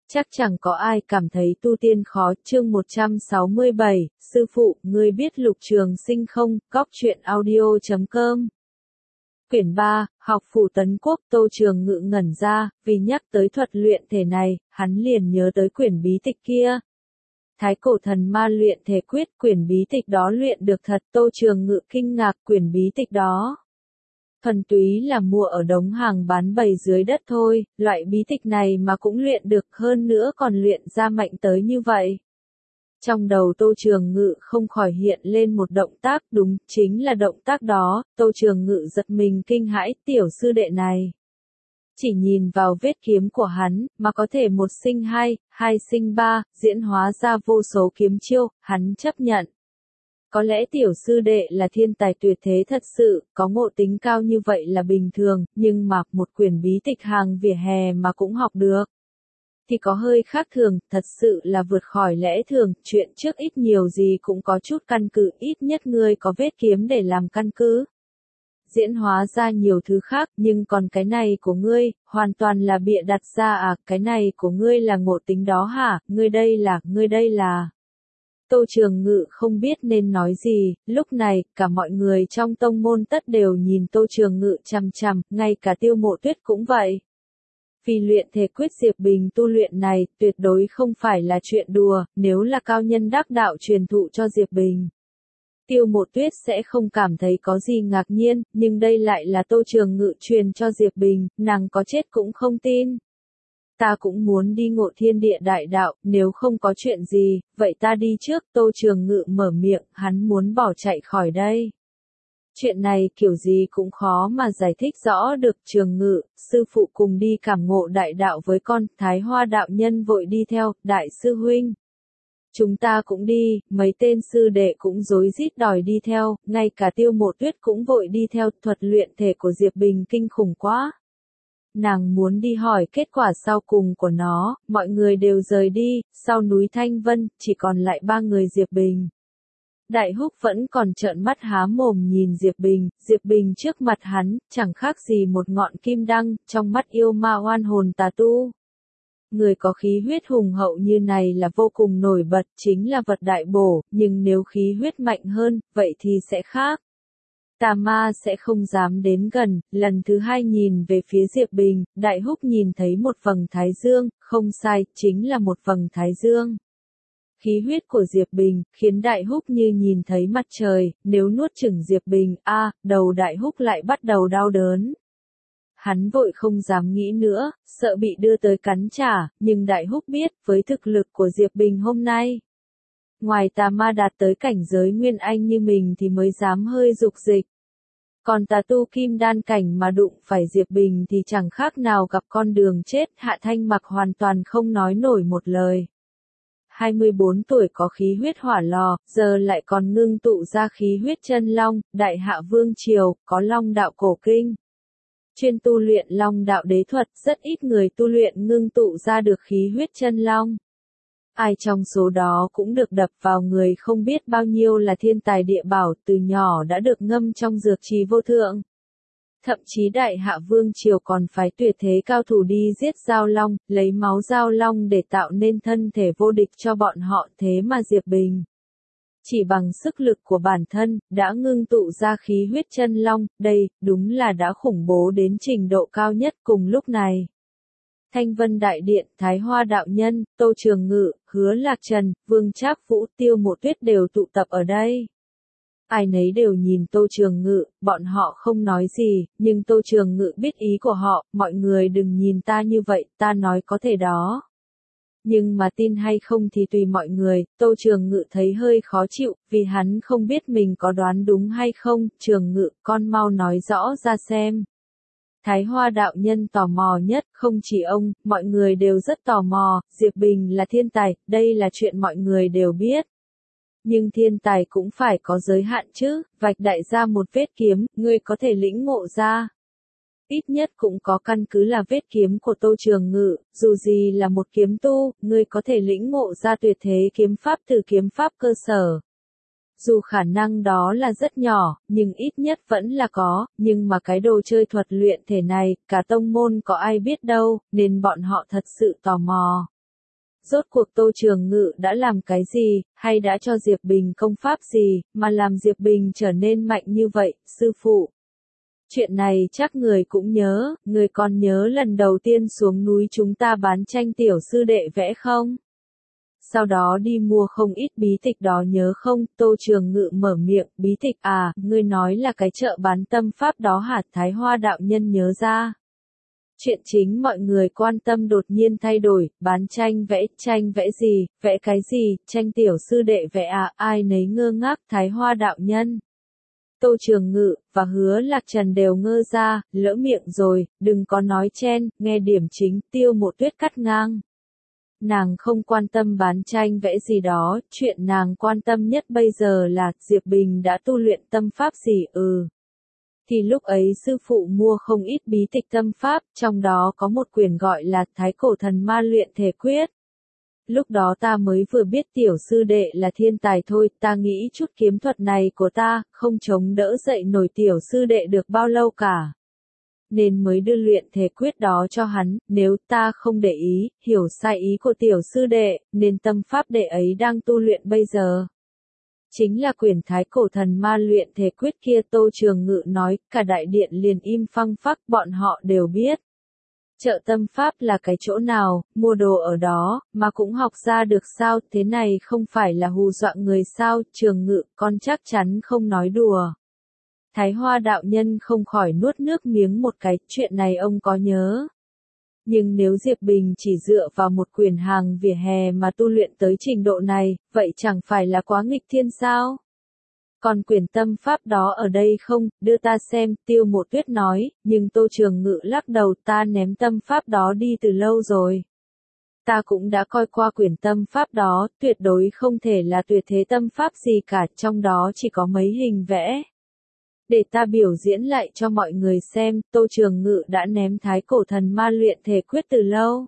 Chắc chẳng có ai cảm thấy tu tiên khó. Chương 167, sư phụ, ngươi biết Lục Trường Sinh không? Góc truyện audio.com. Quyển 3, học phủ Tấn Quốc. Tô Trường Ngự ngẩn ra, vì nhắc tới thuật luyện thể này, hắn liền nhớ tới quyển bí tịch kia. Thái cổ thần ma luyện thể quyết, quyển bí tịch đó luyện được thật. Tô Trường Ngự kinh ngạc, quyển bí tịch đó thuần túy là mua ở đống hàng bán bày dưới đất thôi, loại bí tịch này mà cũng luyện được, hơn nữa còn luyện ra mạnh tới như vậy. Trong đầu Tô Trường Ngự không khỏi hiện lên một động tác, đúng, chính là động tác đó. Tô Trường Ngự giật mình kinh hãi, tiểu sư đệ này. Chỉ nhìn vào vết kiếm của hắn, mà có thể một sinh hai, hai sinh ba, diễn hóa ra vô số kiếm chiêu, hắn chấp nhận. Có lẽ tiểu sư đệ là thiên tài tuyệt thế thật sự, có ngộ tính cao như vậy là bình thường, nhưng mà một quyển bí tịch hàng vỉa hè mà cũng học được thì có hơi khác thường, thật sự là vượt khỏi lẽ thường. Chuyện trước ít nhiều gì cũng có chút căn cứ, ít nhất ngươi có vết kiếm để làm căn cứ. Diễn hóa ra nhiều thứ khác, nhưng còn cái này của ngươi, hoàn toàn là bịa đặt ra à? Cái này của ngươi là ngộ tính đó hả? Ngươi đây là... Tô Trường Ngự không biết nên nói gì, lúc này, cả mọi người trong tông môn tất đều nhìn Tô Trường Ngự chằm chằm, ngay cả Tiêu Mộ Tuyết cũng vậy. Vì luyện thể quyết Diệp Bình tu luyện này, tuyệt đối không phải là chuyện đùa, nếu là cao nhân đắc đạo truyền thụ cho Diệp Bình. Tiêu Mộ Tuyết sẽ không cảm thấy có gì ngạc nhiên, nhưng đây lại là Tô Trường Ngự truyền cho Diệp Bình, nàng có chết cũng không tin. Ta cũng muốn đi ngộ thiên địa đại đạo, nếu không có chuyện gì, vậy ta đi trước. Tô Trường Ngự mở miệng, hắn muốn bỏ chạy khỏi đây. Chuyện này kiểu gì cũng khó mà giải thích rõ được. Trường Ngự, sư phụ cùng đi cảm ngộ đại đạo với con. Thái Hoa đạo nhân vội đi theo, đại sư huynh. Chúng ta cũng đi, mấy tên sư đệ cũng rối rít đòi đi theo, ngay cả Tiêu Mộ Tuyết cũng vội đi theo. Thuật luyện thể của Diệp Bình kinh khủng quá. Nàng muốn đi hỏi kết quả sau cùng của nó, mọi người đều rời đi, sau núi Thanh Vân, chỉ còn lại ba người Diệp Bình. Đại Húc vẫn còn trợn mắt há mồm nhìn Diệp Bình trước mặt hắn, chẳng khác gì một ngọn kim đăng, trong mắt yêu ma oan hồn tà tu. Người có khí huyết hùng hậu như này là vô cùng nổi bật, chính là vật đại bổ, nhưng nếu khí huyết mạnh hơn, vậy thì sẽ khác. Tà ma sẽ không dám đến gần. Lần thứ hai nhìn về phía Diệp Bình, Đại Húc nhìn thấy một vầng thái dương, không sai, chính là một vầng thái dương. Khí huyết của Diệp Bình, khiến Đại Húc như nhìn thấy mặt trời, nếu nuốt chửng Diệp Bình, đầu Đại Húc lại bắt đầu đau đớn. Hắn vội không dám nghĩ nữa, sợ bị đưa tới cắn trả, nhưng Đại Húc biết, với thực lực của Diệp Bình hôm nay, ngoài tà ma đạt tới cảnh giới Nguyên Anh như mình thì mới dám hơi dục dịch. Còn tà tu kim đan cảnh mà đụng phải Diệp Bình thì chẳng khác nào gặp con đường chết. Hạ Thanh Mặc hoàn toàn không nói nổi một lời. 24 tuổi có khí huyết hỏa lò, giờ lại còn ngưng tụ ra khí huyết chân long. Đại Hạ Vương Triều, có Long đạo cổ kinh. Chuyên tu luyện Long đạo đế thuật, rất ít người tu luyện ngưng tụ ra được khí huyết chân long. Ai trong số đó cũng được đập vào người không biết bao nhiêu là thiên tài địa bảo, từ nhỏ đã được ngâm trong dược trì vô thượng. Thậm chí Đại Hạ Vương Triều còn phái tuyệt thế cao thủ đi giết Giao Long, lấy máu Giao Long để tạo nên thân thể vô địch cho bọn họ. Thế mà Diệp Bình, chỉ bằng sức lực của bản thân, đã ngưng tụ ra khí huyết chân long, đây, đúng là đã khủng bố đến trình độ cao nhất. Cùng lúc này, Thanh Vân Đại Điện, Thái Hoa đạo nhân, Tô Trường Ngự, Hứa Lạc Trần, Vương Trác Vũ, Tiêu Mộ Tuyết đều tụ tập ở đây. Ai nấy đều nhìn Tô Trường Ngự, bọn họ không nói gì, nhưng Tô Trường Ngự biết ý của họ. Mọi người đừng nhìn ta như vậy, ta nói có thể đó. Nhưng mà tin hay không thì tùy mọi người. Tô Trường Ngự thấy hơi khó chịu, vì hắn không biết mình có đoán đúng hay không. Trường Ngự, con mau nói rõ ra xem. Thái Hoa đạo nhân tò mò nhất, không chỉ ông, mọi người đều rất tò mò. Diệp Bình là thiên tài, đây là chuyện mọi người đều biết. Nhưng thiên tài cũng phải có giới hạn chứ, vạch đại ra một vết kiếm, ngươi có thể lĩnh ngộ ra. Ít nhất cũng có căn cứ là vết kiếm của Tô Trường Ngự, dù gì là một kiếm tu, ngươi có thể lĩnh ngộ ra tuyệt thế kiếm pháp từ kiếm pháp cơ sở. Dù khả năng đó là rất nhỏ, nhưng ít nhất vẫn là có, nhưng mà cái đồ chơi thuật luyện thể này, cả tông môn có ai biết đâu, nên bọn họ thật sự tò mò. Rốt cuộc Tô Trường Ngự đã làm cái gì, hay đã cho Diệp Bình công pháp gì, mà làm Diệp Bình trở nên mạnh như vậy, sư phụ? Chuyện này chắc người cũng nhớ, người còn nhớ lần đầu tiên xuống núi chúng ta bán tranh tiểu sư đệ vẽ không? Sau đó đi mua không ít bí tịch đó nhớ không? Tô Trường Ngự mở miệng, bí tịch à, ngươi nói là cái chợ bán tâm pháp đó hả? Thái Hoa đạo nhân nhớ ra. Chuyện chính mọi người quan tâm đột nhiên thay đổi, bán tranh vẽ gì, vẽ cái gì, tranh tiểu sư đệ vẽ à, ai nấy ngơ ngác. Thái Hoa đạo nhân, Tô Trường Ngự, và Hứa Lạc Trần đều ngơ ra, lỡ miệng rồi, đừng có nói chen, nghe điểm chính. Tiêu Mộ Tuyết cắt ngang. Nàng không quan tâm bán tranh vẽ gì đó, chuyện nàng quan tâm nhất bây giờ là Diệp Bình đã tu luyện tâm pháp gì. Thì lúc ấy sư phụ mua không ít bí tịch tâm pháp, trong đó có một quyển gọi là Thái Cổ Thần Ma Luyện Thể Quyết. Lúc đó ta mới vừa biết tiểu sư đệ là thiên tài thôi, ta nghĩ chút kiếm thuật này của ta, không chống đỡ dậy nổi tiểu sư đệ được bao lâu cả. Nên mới đưa luyện thể quyết đó cho hắn, nếu ta không để ý, hiểu sai ý của tiểu sư đệ, nên tâm pháp đệ ấy đang tu luyện bây giờ. Chính là quyển Thái Cổ Thần Ma Luyện Thể Quyết kia. Tô Trường Ngự nói, cả đại điện liền im phăng phắc, bọn họ đều biết. Chợ tâm pháp là cái chỗ nào, mua đồ ở đó, mà cũng học ra được sao, thế này không phải là hù dọa người sao? Trường Ngự, con chắc chắn không nói đùa. Thái Hoa đạo nhân không khỏi nuốt nước miếng một cái, chuyện này ông có nhớ. Nhưng nếu Diệp Bình chỉ dựa vào một quyển hàng vỉa hè mà tu luyện tới trình độ này, vậy chẳng phải là quá nghịch thiên sao? Còn quyển tâm pháp đó ở đây không, đưa ta xem, Tiêu Mộ Tuyết nói, nhưng Tô Trường Ngự lắc đầu, ta ném tâm pháp đó đi từ lâu rồi. Ta cũng đã coi qua quyển tâm pháp đó, tuyệt đối không thể là tuyệt thế tâm pháp gì cả, trong đó chỉ có mấy hình vẽ. Để ta biểu diễn lại cho mọi người xem, Tô Trường Ngự đã ném Thái Cổ Thần Ma Luyện Thể Quyết từ lâu.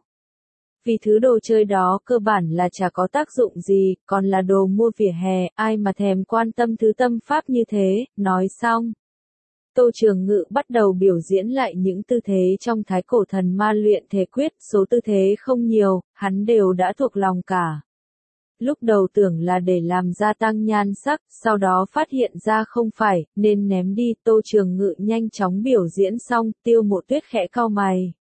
Vì thứ đồ chơi đó cơ bản là chả có tác dụng gì, còn là đồ mua vỉa hè, ai mà thèm quan tâm thứ tâm pháp như thế. Nói xong, Tô Trường Ngự bắt đầu biểu diễn lại những tư thế trong Thái Cổ Thần Ma Luyện Thể Quyết, số tư thế không nhiều, hắn đều đã thuộc lòng cả. Lúc đầu tưởng là để làm gia tăng nhan sắc, sau đó phát hiện ra không phải, nên ném đi. Tô Trường Ngự nhanh chóng biểu diễn xong, Tiêu Mộ Tuyết khẽ cau mày.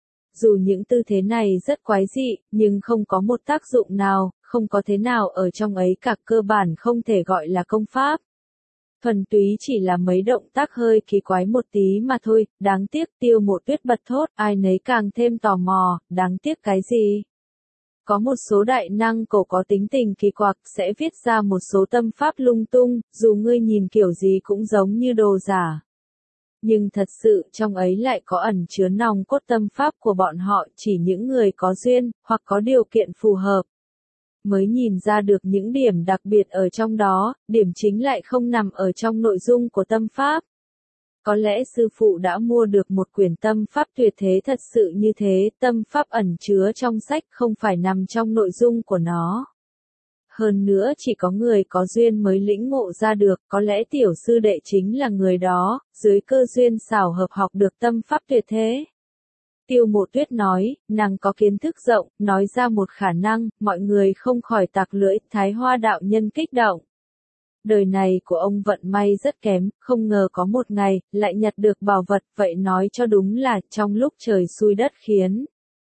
Dù những tư thế này rất quái dị, nhưng không có một tác dụng nào, không có thế nào ở trong ấy cả, cơ bản không thể gọi là công pháp. Thuần túy chỉ là mấy động tác hơi kỳ quái một tí mà thôi, đáng tiếc. Tiêu Mộ Tuyết bật thốt, ai nấy càng thêm tò mò, đáng tiếc cái gì? Có một số đại năng cổ có tính tình kỳ quặc sẽ viết ra một số tâm pháp lung tung, dù ngươi nhìn kiểu gì cũng giống như đồ giả. Nhưng thật sự trong ấy lại có ẩn chứa nòng cốt tâm pháp của bọn họ, chỉ những người có duyên, hoặc có điều kiện phù hợp, mới nhìn ra được những điểm đặc biệt ở trong đó, điểm chính lại không nằm ở trong nội dung của tâm pháp. Có lẽ sư phụ đã mua được một quyển tâm pháp tuyệt thế thật sự như thế, tâm pháp ẩn chứa trong sách không phải nằm trong nội dung của nó. Hơn nữa chỉ có người có duyên mới lĩnh ngộ ra được, có lẽ tiểu sư đệ chính là người đó, dưới cơ duyên xảo hợp học được tâm pháp tuyệt thế. Tiêu Mộ Tuyết nói, nàng có kiến thức rộng, nói ra một khả năng, mọi người không khỏi tặc lưỡi. Thái Hoa đạo nhân kích động. Đời này của ông vận may rất kém, không ngờ có một ngày, lại nhặt được bảo vật, vậy nói cho đúng là, trong lúc trời xui đất khiến.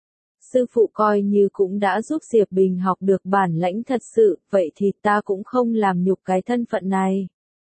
Sư phụ coi như cũng đã giúp Diệp Bình học được bản lãnh thật sự, vậy thì ta cũng không làm nhục cái thân phận này.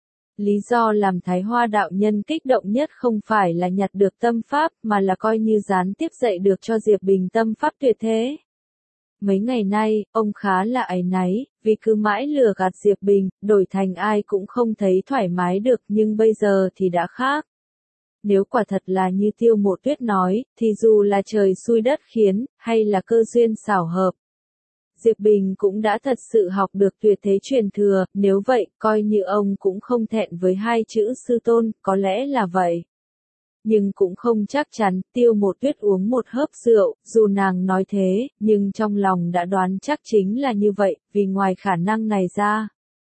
Lý do làm Thái Hoa đạo nhân kích động nhất không phải là nhặt được tâm pháp, mà là coi như gián tiếp dạy được cho Diệp Bình tâm pháp tuyệt thế. Mấy ngày nay, ông khá là áy náy, vì cứ mãi lừa gạt Diệp Bình, đổi thành ai cũng không thấy thoải mái được, nhưng bây giờ thì đã khác. Nếu quả thật là như Tiêu Mộ Tuyết nói, thì dù là trời xui đất khiến, hay là cơ duyên xảo hợp, Diệp Bình cũng đã thật sự học được tuyệt thế truyền thừa, nếu vậy, coi như ông cũng không thẹn với hai chữ sư tôn, có lẽ là vậy. Nhưng cũng không chắc chắn. Tiêu Mộ Tuyết uống một hớp rượu, dù nàng nói thế, nhưng trong lòng đã đoán chắc chính là như vậy, vì ngoài khả năng này ra,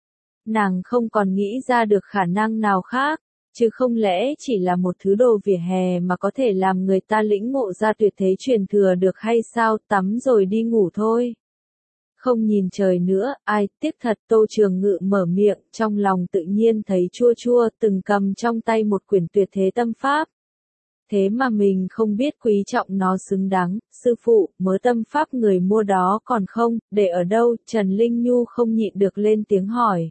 nàng không còn nghĩ ra được khả năng nào khác, chứ không lẽ chỉ là một thứ đồ vỉa hè mà có thể làm người ta lĩnh ngộ ra tuyệt thế truyền thừa được hay sao, tắm rồi đi ngủ thôi. Không nhìn trời nữa, ai, tiếc thật. Tô Trường Ngự mở miệng, trong lòng tự nhiên thấy chua chua, từng cầm trong tay một quyển tuyệt thế tâm pháp. Thế mà mình không biết quý trọng nó xứng đáng. Sư phụ, mớ tâm pháp người mua đó còn không, để ở đâu? Trần Linh Nhu không nhịn được lên tiếng hỏi.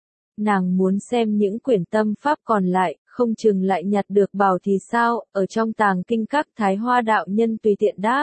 Nàng muốn xem những quyển tâm pháp còn lại, không chừng lại nhặt được bảo thì sao? Ở trong tàng kinh các. Thái Hoa đạo nhân tùy tiện đáp.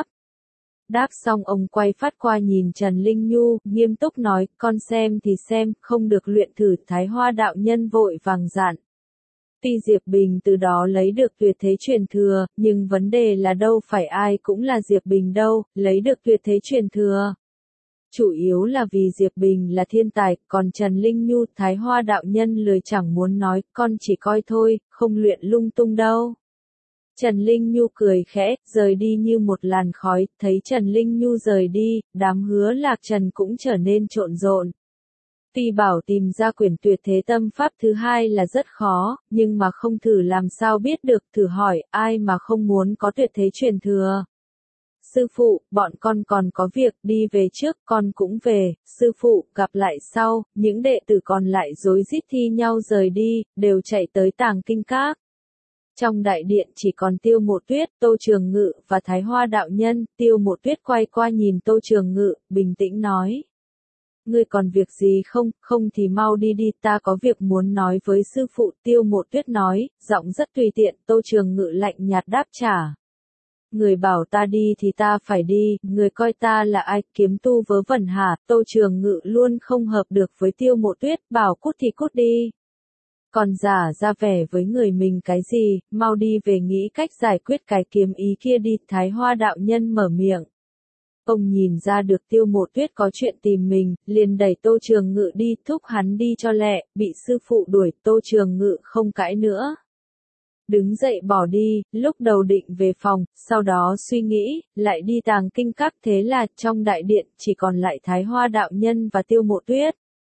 Đáp xong ông quay phát qua nhìn Trần Linh Nhu, nghiêm túc nói, con xem thì xem, không được luyện thử. Thái Hoa đạo nhân vội vàng dặn. Tuy Diệp Bình từ đó lấy được tuyệt thế truyền thừa, nhưng vấn đề là đâu phải ai cũng là Diệp Bình đâu, lấy được tuyệt thế truyền thừa. Chủ yếu là vì Diệp Bình là thiên tài, còn Trần Linh Nhu, Thái Hoa đạo nhân lười chẳng muốn nói, con chỉ coi thôi, không luyện lung tung đâu. Trần Linh Nhu cười khẽ, rời đi như một làn khói, thấy Trần Linh Nhu rời đi, đám Hứa Lạc Trần cũng trở nên trộn rộn. Tuy bảo tìm ra quyển tuyệt thế tâm pháp thứ hai là rất khó, nhưng mà không thử làm sao biết được, thử hỏi, ai mà không muốn có tuyệt thế truyền thừa. Sư phụ, bọn con còn có việc, đi về trước, con cũng về. Sư phụ, gặp lại sau. Những đệ tử còn lại rối rít thi nhau rời đi, đều chạy tới tàng kinh các. Trong đại điện chỉ còn Tiêu Mộ Tuyết, Tô Trường Ngự và Thái Hoa đạo nhân. Tiêu Mộ Tuyết quay qua nhìn Tô Trường Ngự, bình tĩnh nói. Ngươi còn việc gì không, không thì mau đi đi, ta có việc muốn nói với sư phụ. Tiêu Mộ Tuyết nói, giọng rất tùy tiện. Tô Trường Ngự lạnh nhạt đáp trả. Người bảo ta đi thì ta phải đi, người coi ta là ai, kiếm tu vớ vẩn hả? Tô Trường Ngự luôn không hợp được với Tiêu Mộ Tuyết, bảo cút thì cút đi. Còn giả ra vẻ với người mình cái gì, mau đi về nghĩ cách giải quyết cái kiếm ý kia đi. Thái Hoa đạo nhân mở miệng. Ông nhìn ra được Tiêu Mộ Tuyết có chuyện tìm mình, liền đẩy Tô Trường Ngự đi, thúc hắn đi cho lẹ, bị sư phụ đuổi. Tô Trường Ngự không cãi nữa. Đứng dậy bỏ đi, lúc đầu định về phòng, sau đó suy nghĩ, lại đi tàng kinh các. Thế là trong đại điện chỉ còn lại Thái Hoa đạo nhân và Tiêu Mộ Tuyết.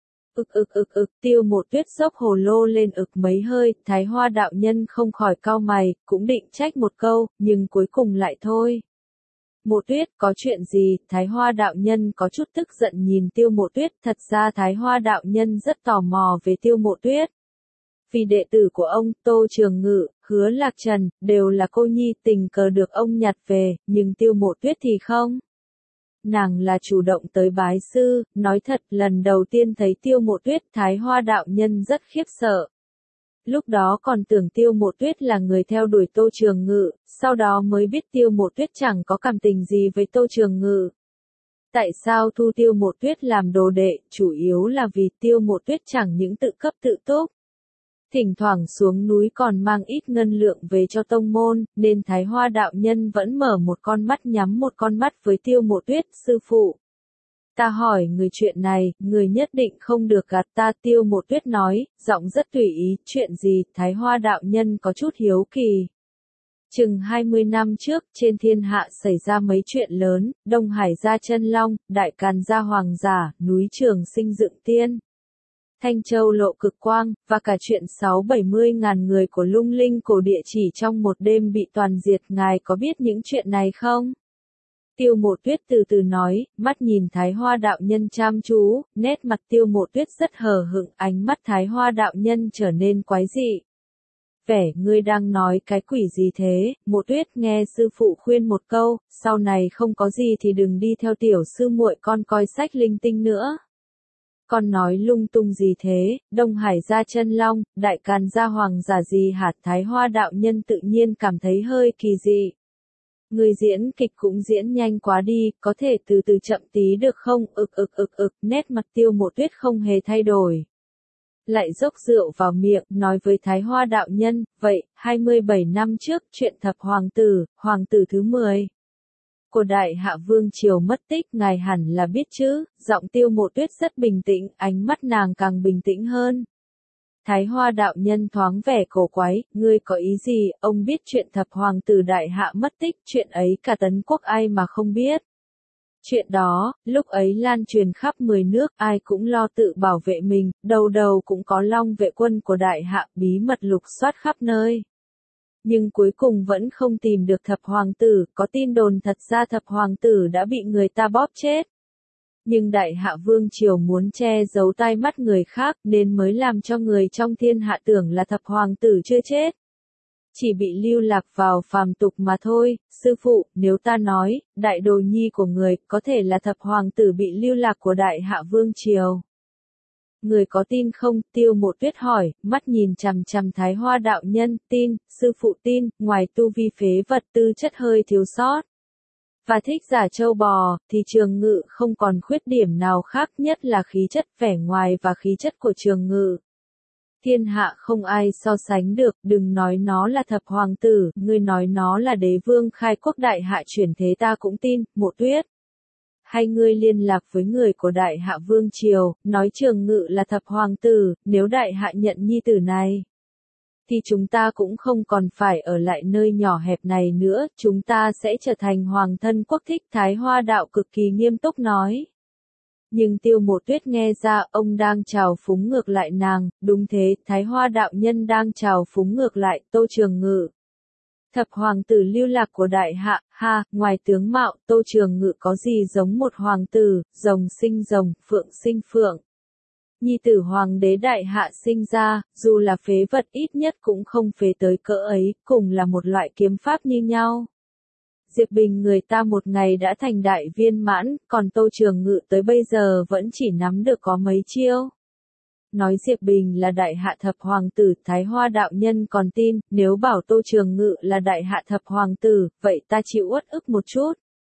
Tiêu Mộ Tuyết xốc hồ lô lên mấy hơi. Thái Hoa đạo nhân không khỏi cau mày, cũng định trách một câu, nhưng cuối cùng lại thôi. Mộ Tuyết, có chuyện gì? Thái Hoa đạo nhân có chút tức giận nhìn Tiêu Mộ Tuyết. Thật ra Thái Hoa đạo nhân rất tò mò về Tiêu Mộ Tuyết. Vì đệ tử của ông, Tô Trường Ngự, Hứa Lạc Trần, đều là cô nhi, tình cờ được ông nhặt về, nhưng Tiêu Mộ Tuyết thì không. Nàng là chủ động tới bái sư, nói thật, lần đầu tiên thấy Tiêu Mộ Tuyết, Thái Hoa đạo nhân rất khiếp sợ. Lúc đó còn tưởng Tiêu Mộ Tuyết là người theo đuổi Tô Trường Ngự, sau đó mới biết Tiêu Mộ Tuyết chẳng có cảm tình gì với Tô Trường Ngự. Tại sao thu Tiêu Mộ Tuyết làm đồ đệ, chủ yếu là vì Tiêu Mộ Tuyết chẳng những tự cấp tự túc. Thỉnh thoảng xuống núi còn mang ít ngân lượng về cho tông môn, nên Thái Hoa đạo nhân vẫn mở một con mắt nhắm một con mắt với Tiêu Mộ Tuyết. Sư phụ, ta hỏi người chuyện này, người nhất định không được gạt ta. Tiêu Mộ Tuyết nói, giọng rất tùy ý. Chuyện gì? Thái Hoa đạo nhân có chút hiếu kỳ. Chừng 20 năm trước, trên thiên hạ xảy ra mấy chuyện lớn, Đông Hải gia Chân Long, Đại Càn gia Hoàng Giả, núi Trường Sinh dựng tiên. Thanh Châu lộ cực quang, và cả chuyện 60-70 ngàn người của Lung Linh cổ địa chỉ trong một đêm bị toàn diệt. Ngài có biết những chuyện này không? Tiêu Mộ Tuyết từ từ nói, mắt nhìn Thái Hoa đạo nhân chăm chú, nét mặt Tiêu Mộ Tuyết rất hờ hững, ánh mắt Thái Hoa đạo nhân trở nên quái dị. Vẻ, ngươi đang nói cái quỷ gì thế? Mộ Tuyết, nghe sư phụ khuyên một câu, sau này không có gì thì đừng đi theo tiểu sư muội con coi sách linh tinh nữa. Con nói lung tung gì thế? Đông Hải gia Chân Long, Đại Càn gia Hoàng Giả gì hả? Thái Hoa đạo nhân tự nhiên cảm thấy hơi kỳ dị. Người diễn kịch cũng diễn nhanh quá đi, có thể từ từ chậm tí được không? Nét mặt Tiêu Mộ Tuyết không hề thay đổi. Lại dốc rượu vào miệng, nói với Thái Hoa đạo nhân, vậy, 27 năm trước, chuyện thập hoàng tử thứ 10. Của Đại Hạ Vương Triều mất tích, ngài hẳn là biết chứ. Giọng Tiêu Mộ Tuyết rất bình tĩnh, ánh mắt nàng càng bình tĩnh hơn. Thái Hoa đạo nhân thoáng vẻ cổ quái, ngươi có ý gì? Ông biết chuyện thập hoàng tử Đại Hạ mất tích, chuyện ấy cả Tấn Quốc ai mà không biết. Chuyện đó, lúc ấy lan truyền khắp 10 nước, ai cũng lo tự bảo vệ mình, đầu đầu cũng có Long vệ quân của Đại Hạ, bí mật lục soát khắp nơi. Nhưng cuối cùng vẫn không tìm được thập hoàng tử, có tin đồn thật ra thập hoàng tử đã bị người ta bóp chết. Nhưng Đại Hạ Vương Triều muốn che giấu tai mắt người khác nên mới làm cho người trong thiên hạ tưởng là thập hoàng tử chưa chết. Chỉ bị lưu lạc vào phàm tục mà thôi, sư phụ, nếu ta nói, đại đồ nhi của người có thể là thập hoàng tử bị lưu lạc của Đại Hạ Vương Triều. Người có tin không? Tiêu Mộ Tuyết hỏi, mắt nhìn chằm chằm Thái Hoa đạo nhân, tin, sư phụ tin, ngoài tu vi phế vật tư chất hơi thiếu sót. Và thích giả châu bò, thì Trường Ngự không còn khuyết điểm nào khác, nhất là khí chất vẻ ngoài và khí chất của Trường Ngự. Thiên hạ không ai so sánh được, đừng nói nó là thập hoàng tử, ngươi nói nó là đế vương khai quốc đại hạ chuyển thế ta cũng tin, Mộ Tuyết. Hay ngươi liên lạc với người của Đại Hạ Vương Triều, nói Trường Ngự là thập hoàng tử, nếu Đại Hạ nhận nhi tử này, thì chúng ta cũng không còn phải ở lại nơi nhỏ hẹp này nữa, chúng ta sẽ trở thành hoàng thân quốc thích. Thái Hoa đạo cực kỳ nghiêm túc nói. Nhưng Tiêu Mộ Tuyết nghe ra ông đang trào phúng ngược lại nàng, đúng thế, Thái Hoa đạo nhân đang trào phúng ngược lại, Tô Trường Ngự. Thập hoàng tử lưu lạc của Đại Hạ, ha, ngoài tướng mạo, Tô Trường Ngự có gì giống một hoàng tử, rồng sinh rồng, phượng sinh phượng. Nhi tử hoàng đế Đại Hạ sinh ra, dù là phế vật ít nhất cũng không phế tới cỡ ấy, cùng là một loại kiếm pháp như nhau. Diệp Bình người ta một ngày đã thành đại viên mãn, còn Tô Trường Ngự tới bây giờ vẫn chỉ nắm được có mấy chiêu. Nói Diệp Bình là Đại Hạ thập hoàng tử, Thái Hoa đạo nhân còn tin, nếu bảo Tô Trường Ngự là Đại Hạ thập hoàng tử, vậy ta chịu uất ức một chút.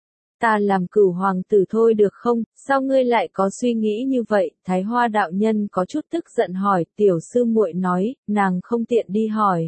Ta làm cửu hoàng tử thôi được không, sao ngươi lại có suy nghĩ như vậy? Thái Hoa đạo nhân có chút tức giận hỏi, tiểu sư muội nói, nàng không tiện đi hỏi.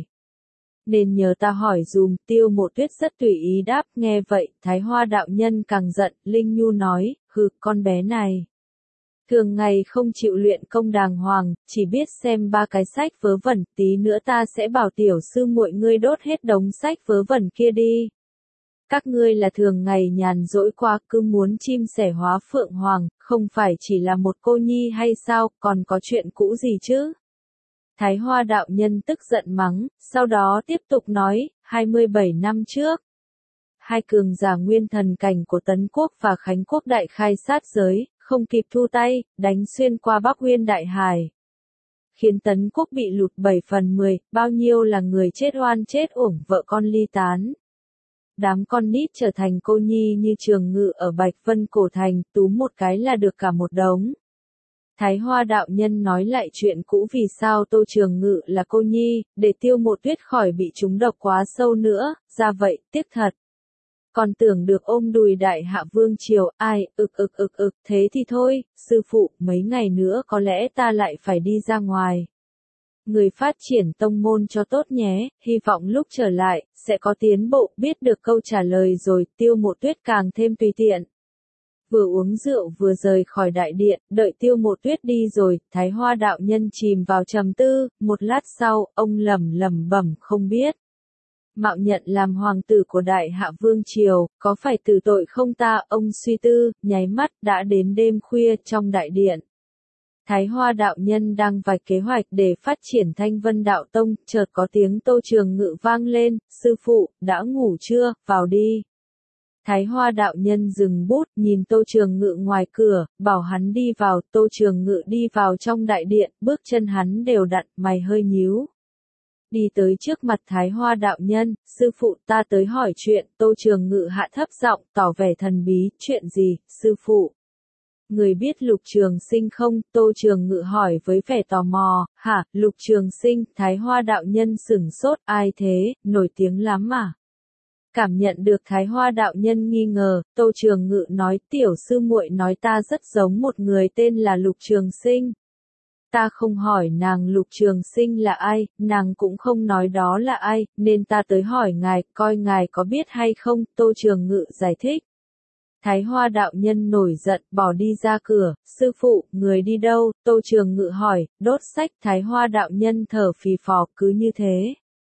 Nên nhờ ta hỏi dùm, Tiêu Mộ Tuyết rất tùy ý đáp, nghe vậy, Thái Hoa đạo nhân càng giận, Linh Nhu nói, hừ, con bé này. Thường ngày không chịu luyện công đàng hoàng, chỉ biết xem ba cái sách vớ vẩn, tí nữa ta sẽ bảo tiểu sư muội ngươi đốt hết đống sách vớ vẩn kia đi. Các ngươi là thường ngày nhàn rỗi qua cứ muốn chim sẻ hóa phượng hoàng, không phải chỉ là một cô nhi hay sao, còn có chuyện cũ gì chứ? Thái Hoa đạo nhân tức giận mắng, sau đó tiếp tục nói, 27 năm trước. Hai cường giả nguyên thần cảnh của Tấn Quốc và Khánh Quốc đại khai sát giới, không kịp thu tay, đánh xuyên qua Bắc Uyên Đại Hải. Khiến Tấn Quốc bị lụt 7/10, bao nhiêu là người chết oan chết uổng, vợ con ly tán. Đám con nít trở thành cô nhi như Trường Ngự ở Bạch Vân Cổ Thành, túm một cái là được cả một đống. Thái Hoa đạo nhân nói lại chuyện cũ vì sao Tô Trường Ngự là cô nhi, để Tiêu Mộ Tuyết khỏi bị trúng độc quá sâu nữa, ra vậy, tiếc thật. Còn tưởng được ôm đùi Đại Hạ Vương Triều, ai, thế thì thôi, sư phụ, mấy ngày nữa có lẽ ta lại phải đi ra ngoài. Người phát triển tông môn cho tốt nhé, hy vọng lúc trở lại, sẽ có tiến bộ, biết được câu trả lời rồi, Tiêu Mộ Tuyết càng thêm tùy tiện. Vừa uống rượu vừa rời khỏi đại điện, đợi Tiêu Mộ Tuyết đi rồi, Thái Hoa đạo nhân chìm vào trầm tư, một lát sau, ông lẩm bẩm không biết. Mạo nhận làm hoàng tử của Đại Hạ Vương Triều, có phải tử tội không ta? Ông suy tư, nháy mắt, đã đến đêm khuya trong đại điện. Thái Hoa đạo nhân đang vạch kế hoạch để phát triển Thanh Vân Đạo Tông, chợt có tiếng Tô Trường Ngự vang lên, sư phụ, đã ngủ chưa, vào đi. Thái Hoa đạo nhân dừng bút, nhìn Tô Trường Ngự ngoài cửa, bảo hắn đi vào, Tô Trường Ngự đi vào trong đại điện, bước chân hắn đều đặn, mày hơi nhíu. Đi tới trước mặt Thái Hoa đạo nhân, sư phụ ta tới hỏi chuyện, Tô Trường Ngự hạ thấp giọng, tỏ vẻ thần bí, chuyện gì, sư phụ? Người biết Lục Trường Sinh không? Tô Trường Ngự hỏi với vẻ tò mò, hả, Lục Trường Sinh, Thái Hoa đạo nhân sửng sốt, ai thế, nổi tiếng lắm à? Cảm nhận được Thái Hoa đạo nhân nghi ngờ, Tô Trường Ngự nói, tiểu sư muội nói ta rất giống một người tên là Lục Trường Sinh. Ta không hỏi nàng Lục Trường Sinh là ai, nàng cũng không nói đó là ai, nên ta tới hỏi ngài, coi ngài có biết hay không, Tô Trường Ngự giải thích. Thái Hoa đạo nhân nổi giận, bỏ đi ra cửa, sư phụ, người đi đâu, Tô Trường Ngự hỏi, đốt sách, Thái Hoa đạo nhân thở phì phò, cứ như thế.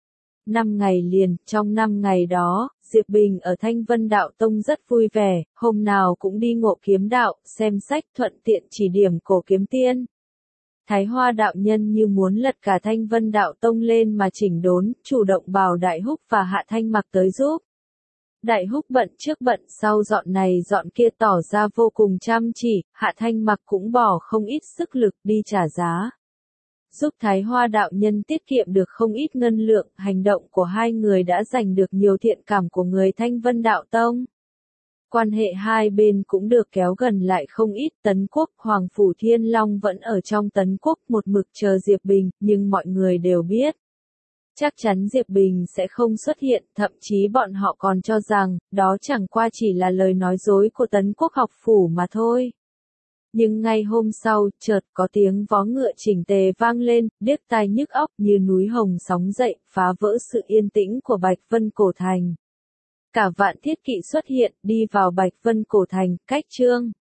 5 ngày liền, trong 5 ngày đó, Diệp Bình ở Thanh Vân Đạo Tông rất vui vẻ, hôm nào cũng đi ngộ kiếm đạo, xem sách thuận tiện chỉ điểm cổ kiếm tiên. Thái Hoa đạo nhân như muốn lật cả Thanh Vân Đạo Tông lên mà chỉnh đốn, chủ động bảo Đại Húc và Hạ Thanh Mặc tới giúp. Đại Húc bận trước bận sau dọn này dọn kia tỏ ra vô cùng chăm chỉ, Hạ Thanh Mặc cũng bỏ không ít sức lực đi trả giá. Giúp Thái Hoa đạo nhân tiết kiệm được không ít ngân lượng, hành động của hai người đã giành được nhiều thiện cảm của người Thanh Vân Đạo Tông. Quan hệ hai bên cũng được kéo gần lại không ít. Tấn Quốc, Hoàng Phủ Thiên Long vẫn ở trong Tấn Quốc một mực chờ Diệp Bình, nhưng mọi người đều biết. Chắc chắn Diệp Bình sẽ không xuất hiện, thậm chí bọn họ còn cho rằng, đó chẳng qua chỉ là lời nói dối của Tấn Quốc học phủ mà thôi. Nhưng ngay hôm sau, chợt có tiếng vó ngựa chỉnh tề vang lên, điếc tai nhức óc như núi hồng sóng dậy, phá vỡ sự yên tĩnh của Bạch Vân Cổ Thành. Cả vạn thiết kỵ xuất hiện, đi vào Bạch Vân Cổ Thành, cách Trương